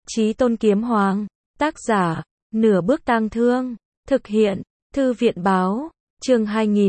Chí Tôn Kiếm Hoàng. Tác giả, Nửa Bước Tang Thương. Thực hiện, Thư viện Báo. Chương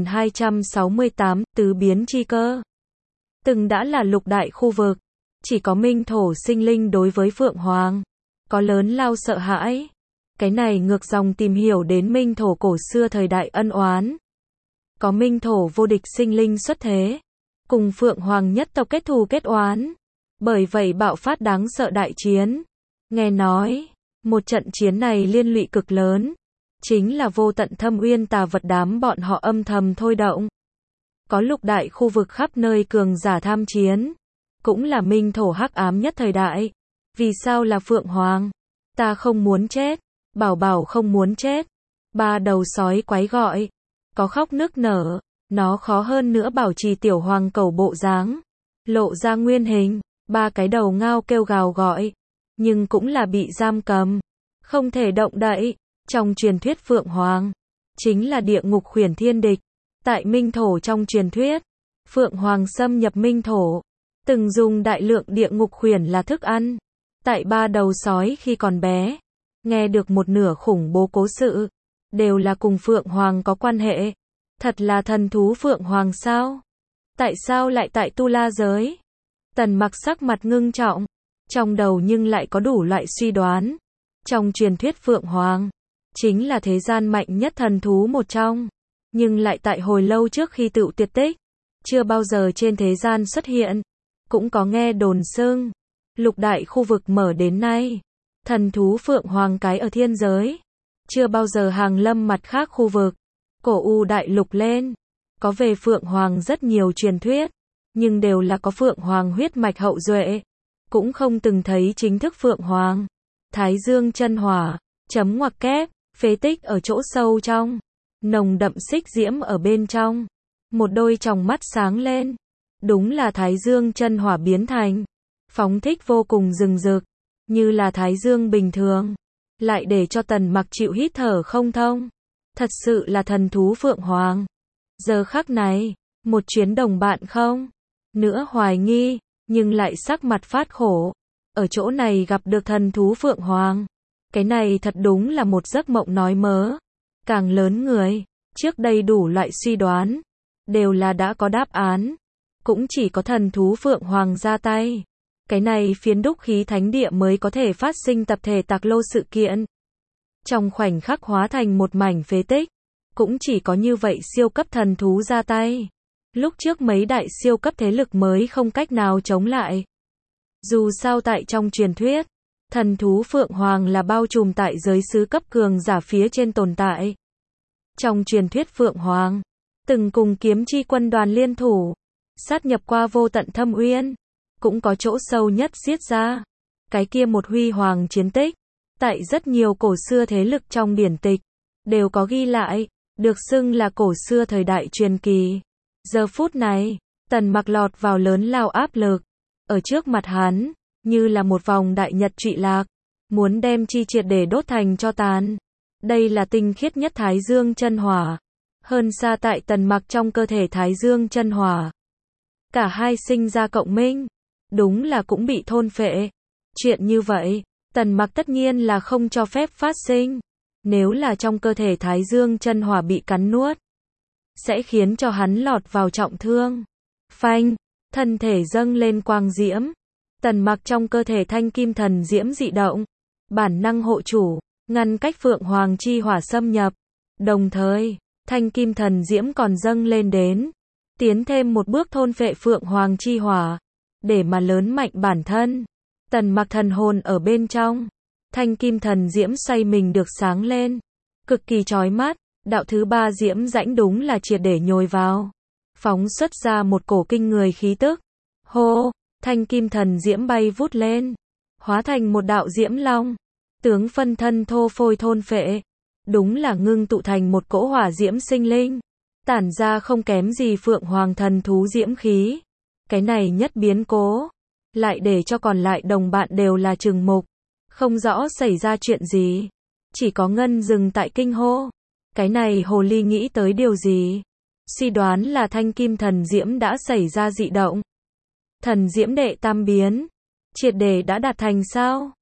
2268, Tứ Biến Chi Cơ. Từng đã là lục đại khu vực, chỉ có minh thổ sinh linh đối với Phượng Hoàng có lớn lao sợ hãi. Cái này ngược dòng tìm hiểu đến minh thổ cổ xưa thời đại ân oán. Có minh thổ vô địch sinh linh xuất thế, cùng Phượng Hoàng nhất tộc kết thù kết oán. Bởi vậy bạo phát đáng sợ đại chiến. Nghe nói, một trận chiến này liên lụy cực lớn, chính là vô tận thâm uyên tà vật đám bọn họ âm thầm thôi động. Có lục đại khu vực khắp nơi cường giả tham chiến, cũng là minh thổ hắc ám nhất thời đại. Vì sao là Phượng Hoàng? Ta không muốn chết, bảo bảo không muốn chết. Ba đầu sói quái gọi, có khóc nức nở, nó khó hơn nữa bảo trì tiểu hoàng cẩu bộ dáng, lộ ra nguyên hình. Ba cái đầu ngao kêu gào gọi, nhưng cũng là bị giam cầm, không thể động đậy. Trong truyền thuyết Phượng Hoàng chính là địa ngục khuyển thiên địch. Tại minh thổ trong truyền thuyết, Phượng Hoàng xâm nhập minh thổ, từng dùng đại lượng địa ngục khuyển là thức ăn. Tại ba đầu sói khi còn bé, nghe được một nửa khủng bố cố sự, đều là cùng Phượng Hoàng có quan hệ. Thật là thần thú Phượng Hoàng sao? Tại sao lại tại Tu La giới? Tần Mặc sắc mặt ngưng trọng, trong đầu nhưng lại có đủ loại suy đoán. Trong truyền thuyết Phượng Hoàng chính là thế gian mạnh nhất thần thú một trong, nhưng lại tại hồi lâu trước khi tựu tuyệt tích, chưa bao giờ trên thế gian xuất hiện. Cũng có nghe đồn xưng, lục đại khu vực mở đến nay, thần thú Phượng Hoàng cái ở thiên giới, chưa bao giờ hàng lâm mặt khác khu vực. Cổ U đại lục lên, có về Phượng Hoàng rất nhiều truyền thuyết, nhưng đều là có Phượng Hoàng huyết mạch hậu duệ, cũng không từng thấy chính thức Phượng Hoàng. Thái Dương chân hỏa, chấm ngoặc kép, phế tích ở chỗ sâu trong, nồng đậm xích diễm ở bên trong, một đôi tròng mắt sáng lên, đúng là Thái Dương chân hỏa biến thành, phóng thích vô cùng rừng rực, như là Thái Dương bình thường, lại để cho Tần Mặc chịu hít thở không thông. Thật sự là thần thú Phượng Hoàng. Giờ khắc này, một chuyến đồng bạn không nữa hoài nghi, nhưng lại sắc mặt phát khổ. Ở chỗ này gặp được thần thú Phượng Hoàng, cái này thật đúng là một giấc mộng nói mớ. Càng lớn người, trước đây đủ loại suy đoán, đều là đã có đáp án. Cũng chỉ có thần thú Phượng Hoàng ra tay, cái này phiến đúc khí thánh địa mới có thể phát sinh tập thể tạc lô sự kiện. Trong khoảnh khắc hóa thành một mảnh phế tích, cũng chỉ có như vậy siêu cấp thần thú ra tay. Lúc trước mấy đại siêu cấp thế lực mới không cách nào chống lại. Dù sao tại trong truyền thuyết, thần thú Phượng Hoàng là bao trùm tại giới sứ cấp cường giả phía trên tồn tại. Trong truyền thuyết Phượng Hoàng từng cùng kiếm chi quân đoàn liên thủ, sát nhập qua vô tận thâm uyên, cũng có chỗ sâu nhất giết ra. Cái kia một huy hoàng chiến tích, tại rất nhiều cổ xưa thế lực trong điển tịch, đều có ghi lại, được xưng là cổ xưa thời đại truyền kỳ. Giờ phút này, Tần Mặc lọt vào lớn lao áp lực. Ở trước mặt hắn, như là một vòng đại nhật trụy lạc, muốn đem chi triệt để đốt thành tro tàn. Đây là tinh khiết nhất Thái Dương chân hỏa, hơn xa tại Tần Mặc trong cơ thể Thái Dương chân hỏa. Cả hai sinh ra cộng minh, đúng là cũng bị thôn phệ. Chuyện như vậy, Tần Mặc tất nhiên là không cho phép phát sinh. Nếu là trong cơ thể Thái Dương chân hỏa bị cắn nuốt, sẽ khiến cho hắn lọt vào trọng thương. Phanh, thân thể dâng lên quang diễm. Tần Mặc trong cơ thể thanh kim thần diễm dị động, bản năng hộ chủ, ngăn cách Phượng Hoàng chi hỏa xâm nhập. Đồng thời, thanh kim thần diễm còn dâng lên đến, tiến thêm một bước thôn phệ Phượng Hoàng chi hỏa, để mà lớn mạnh bản thân. Tần Mặc thần hồn ở bên trong, thanh kim thần diễm xoay mình được sáng lên, cực kỳ chói mắt. Đạo thứ ba diễm rãnh đúng là triệt để nhồi vào, phóng xuất ra một cổ kinh người khí tức. Hô, thanh kim thần diễm bay vút lên, hóa thành một đạo diễm long, tướng phân thân thô phôi thôn phệ, đúng là ngưng tụ thành một cỗ hỏa diễm sinh linh, tản ra không kém gì Phượng Hoàng thần thú diễm khí. Cái này nhất biến cố, lại để cho còn lại đồng bạn đều là trừng mục, không rõ xảy ra chuyện gì. Chỉ có Ngân dừng tại kinh hô. Cái này hồ ly nghĩ tới điều gì? Suy đoán là thanh kim thần diễm đã xảy ra dị động. Thần diễm đệ tam biến, triệt để đã đạt thành sao?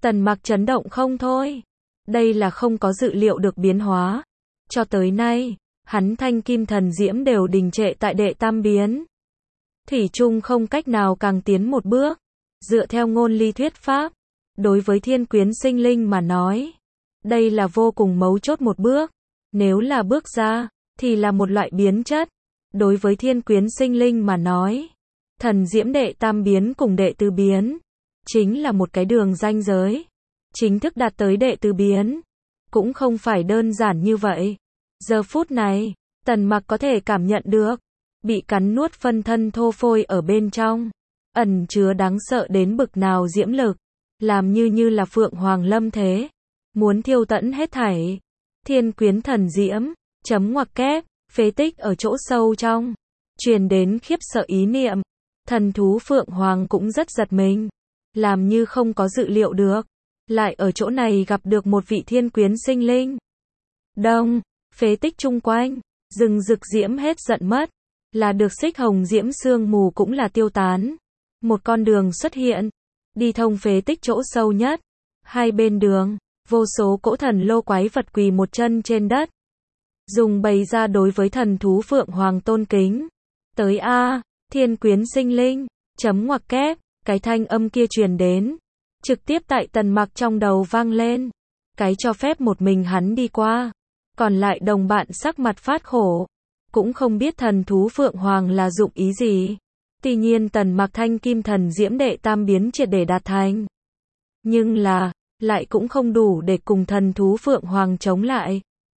Tần Mặc chấn động không thôi. Đây là không có dự liệu được biến hóa. Cho tới nay, hắn thanh kim thần diễm đều đình trệ tại đệ tam biến. Thủy chung không cách nào càng tiến một bước. Dựa theo ngôn ly thuyết pháp, đối với thiên quyến sinh linh mà nói, đây là vô cùng mấu chốt một bước. Nếu là bước ra, thì là một loại biến chất. Đối với thiên quyến sinh linh mà nói, thần diễm đệ tam biến cùng đệ tứ biến, chính là một cái đường ranh giới. Chính thức đạt tới đệ tứ biến, cũng không phải đơn giản như vậy. Giờ phút này, Tần Mặc có thể cảm nhận được, bị cắn nuốt phân thân thô phôi ở bên trong, ẩn chứa đáng sợ đến bực nào diễm lực, làm như là Phượng Hoàng lâm thế, muốn thiêu tận hết thảy. Thiên quyến thần diễm, chấm ngoặc kép, phế tích ở chỗ sâu trong, truyền đến khiếp sợ ý niệm. Thần thú Phượng Hoàng cũng rất giật mình, làm như không có dự liệu được, lại ở chỗ này gặp được một vị thiên quyến sinh linh. Đông, phế tích chung quanh, rừng rực diễm hết giận mất, là được xích hồng diễm sương mù cũng là tiêu tán. Một con đường xuất hiện, đi thông phế tích chỗ sâu nhất. Hai bên đường, vô số cỗ thần lô quái vật quỳ một chân trên đất, dùng bày ra đối với thần thú Phượng Hoàng tôn kính. Tới a, thiên quyến sinh linh, chấm ngoặc kép, cái thanh âm kia truyền đến, trực tiếp tại Tần Mặc trong đầu vang lên. Cái cho phép một mình hắn đi qua, còn lại đồng bạn sắc mặt phát khổ, cũng không biết thần thú Phượng Hoàng là dụng ý gì. Tuy nhiên Tần Mặc thanh kim thần diễm đệ tam biến triệt để đạt thành, nhưng là, lại cũng không đủ để cùng thần thú Phượng Hoàng chống lại.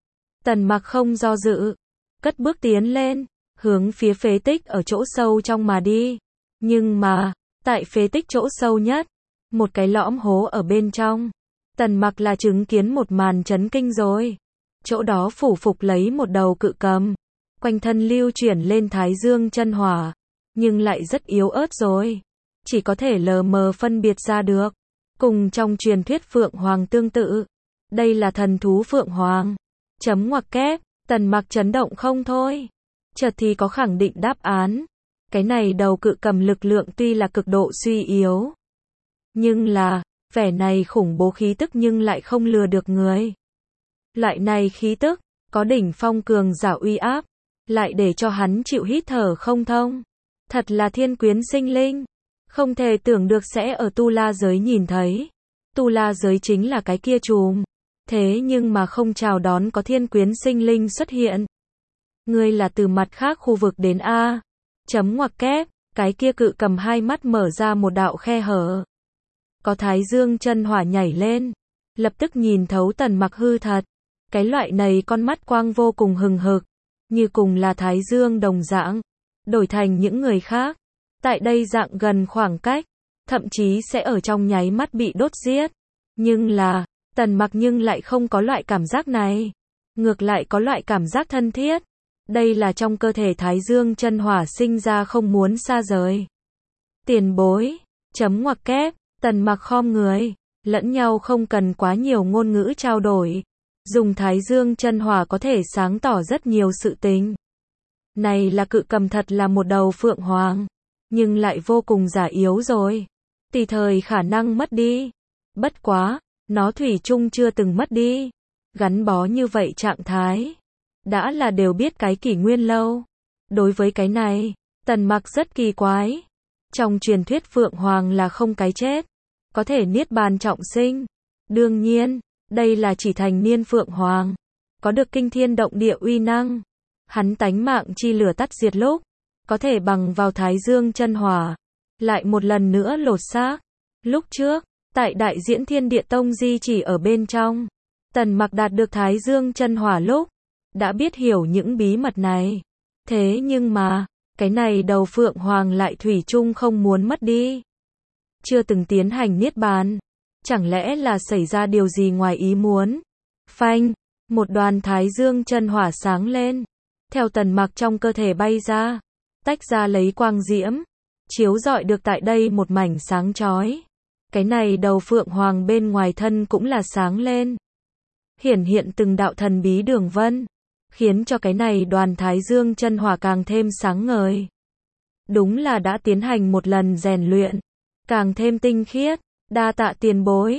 Tần Mặc không do dự, cất bước tiến lên, hướng phía phế tích ở chỗ sâu trong mà đi. Nhưng mà, tại phế tích chỗ sâu nhất, một cái lõm hố ở bên trong, Tần Mặc là chứng kiến một màn chấn kinh rồi. Chỗ đó phủ phục lấy một đầu cự cầm, quanh thân lưu chuyển lên thái dương chân hỏa, nhưng lại rất yếu ớt rồi, chỉ có thể lờ mờ phân biệt ra được, cùng trong truyền thuyết Phượng Hoàng tương tự. Đây là thần thú Phượng Hoàng. Chấm ngoặc kép, Tần Mặc chấn động không thôi. Chợt thì có khẳng định đáp án. Cái này đầu cự cầm lực lượng tuy là cực độ suy yếu, nhưng là, vẻ này khủng bố khí tức nhưng lại không lừa được người. Loại này khí tức, có đỉnh phong cường giả uy áp, lại để cho hắn chịu hít thở không thông. Thật là thiên quyến sinh linh. Không thể tưởng được sẽ ở Tu La giới nhìn thấy. Tu La giới chính là cái kia chùm. Thế nhưng mà không chào đón có thiên quyến sinh linh xuất hiện. Ngươi là từ mặt khác khu vực đến a. Chấm ngoặc kép, cái kia cự cầm hai mắt mở ra một đạo khe hở. Có thái dương chân hỏa nhảy lên, lập tức nhìn thấu Tần Mặc hư thật. Cái loại này con mắt quang vô cùng hừng hực, như cùng là thái dương đồng dạng. Đổi thành những người khác, tại đây dạng gần khoảng cách, thậm chí sẽ ở trong nháy mắt bị đốt giết. Nhưng là, Tần Mặc nhưng lại không có loại cảm giác này. Ngược lại có loại cảm giác thân thiết. Đây là trong cơ thể thái dương chân hỏa sinh ra không muốn xa rời. Tiền bối, chấm ngoặc kép, Tần Mặc khom người, lẫn nhau không cần quá nhiều ngôn ngữ trao đổi. Dùng thái dương chân hỏa có thể sáng tỏ rất nhiều sự tình. Này là cự cầm thật là một đầu Phượng Hoàng, nhưng lại vô cùng giả yếu rồi. Tùy thời khả năng mất đi. Bất quá, nó thủy chung chưa từng mất đi. Gắn bó như vậy trạng thái, đã là đều biết cái kỷ nguyên lâu. Đối với cái này, Tần Mặc rất kỳ quái. Trong truyền thuyết Phượng Hoàng là không cái chết, có thể niết bàn trọng sinh. Đương nhiên, đây là chỉ thành niên Phượng Hoàng, có được kinh thiên động địa uy năng. Hắn tánh mạng chi lửa tắt diệt lúc, có thể bằng vào thái dương chân hỏa, lại một lần nữa lột xác. Lúc trước, tại Đại Diễn Thiên Địa Tông di chỉ ở bên trong, Tần Mặc đạt được thái dương chân hỏa lúc, đã biết hiểu những bí mật này. Thế nhưng mà, cái này đầu Phượng Hoàng lại thủy chung không muốn mất đi. Chưa từng tiến hành niết bàn. Chẳng lẽ là xảy ra điều gì ngoài ý muốn? Phanh, một đoàn thái dương chân hỏa sáng lên, theo Tần Mặc trong cơ thể bay ra, tách ra lấy quang diễm, chiếu rọi được tại đây một mảnh sáng chói. Cái này đầu Phượng Hoàng bên ngoài thân cũng là sáng lên, hiển hiện từng đạo thần bí đường vân, khiến cho cái này đoàn thái dương chân hỏa càng thêm sáng ngời. Đúng là đã tiến hành một lần rèn luyện, càng thêm tinh khiết. Đa tạ tiền bối.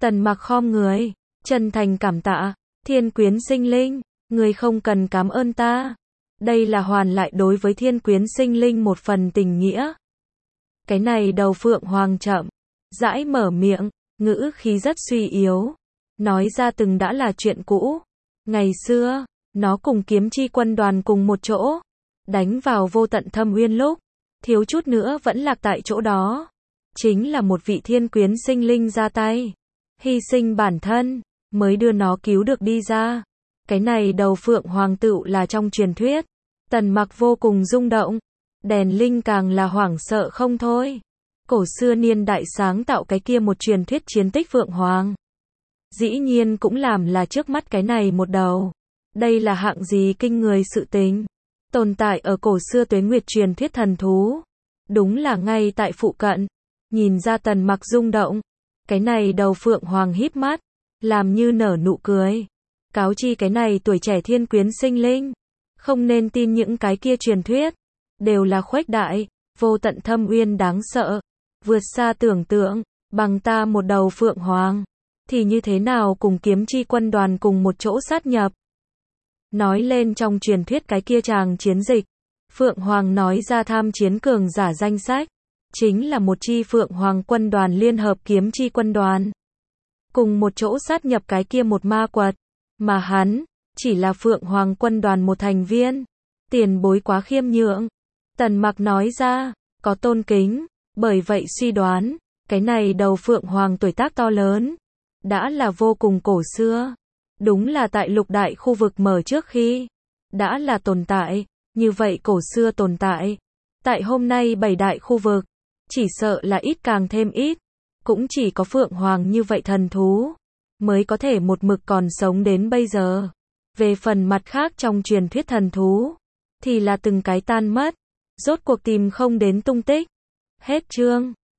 Tần Mặc khom người, chân thành cảm tạ, Thiên Quyến Sinh Linh, người không cần cảm ơn ta. Đây là hoàn lại đối với Thiên Quyến Sinh Linh một phần tình nghĩa. Cái này đầu Phượng Hoàng chậm rãi mở miệng, ngữ khí rất suy yếu, nói ra từng đã là chuyện cũ. Ngày xưa, nó cùng Kiếm Chi quân đoàn cùng một chỗ, đánh vào Vô Tận Thâm Uyên lúc, thiếu chút nữa vẫn lạc tại chỗ đó. Chính là một vị Thiên Quyến Sinh Linh ra tay, hy sinh bản thân, mới đưa nó cứu được đi ra. Cái này đầu Phượng Hoàng tựu là trong truyền thuyết. Tần Mặc vô cùng rung động, Đèn Linh càng là hoảng sợ không thôi. Cổ xưa niên đại sáng tạo cái kia một truyền thuyết chiến tích Phượng Hoàng, dĩ nhiên cũng làm là trước mắt cái này một đầu. Đây là hạng gì kinh người sự tình, tồn tại ở cổ xưa tuế nguyệt truyền thuyết thần thú. Đúng là ngay tại phụ cận. Nhìn ra Tần Mặc rung động, cái này đầu Phượng Hoàng híp mắt, làm như nở nụ cười. Cáo chi cái này tuổi trẻ Thiên Quyến Sinh Linh, không nên tin những cái kia truyền thuyết, đều là khuếch đại. Vô Tận Thâm Uyên đáng sợ, vượt xa tưởng tượng. Bằng ta một đầu Phượng Hoàng, thì như thế nào cùng Kiếm Chi quân đoàn cùng một chỗ sát nhập. Nói lên trong truyền thuyết cái kia chàng chiến dịch, Phượng Hoàng nói ra tham chiến cường giả danh sách, chính là một chi Phượng Hoàng quân đoàn liên hợp Kiếm Chi quân đoàn, cùng một chỗ sát nhập cái kia một ma quật, mà hắn chỉ là Phượng Hoàng quân đoàn một thành viên. Tiền bối quá khiêm nhượng, Tần Mặc nói ra, có tôn kính, bởi vậy suy đoán, cái này đầu Phượng Hoàng tuổi tác to lớn, đã là vô cùng cổ xưa. Đúng là tại lục đại khu vực mở trước khi, đã là tồn tại, như vậy cổ xưa tồn tại. Tại hôm nay bảy đại khu vực, chỉ sợ là ít càng thêm ít, cũng chỉ có Phượng Hoàng như vậy thần thú, mới có thể một mực còn sống đến bây giờ. Về phần mặt khác trong truyền thuyết thần thú, thì là từng cái tan mất, rốt cuộc tìm không đến tung tích. Hết chương.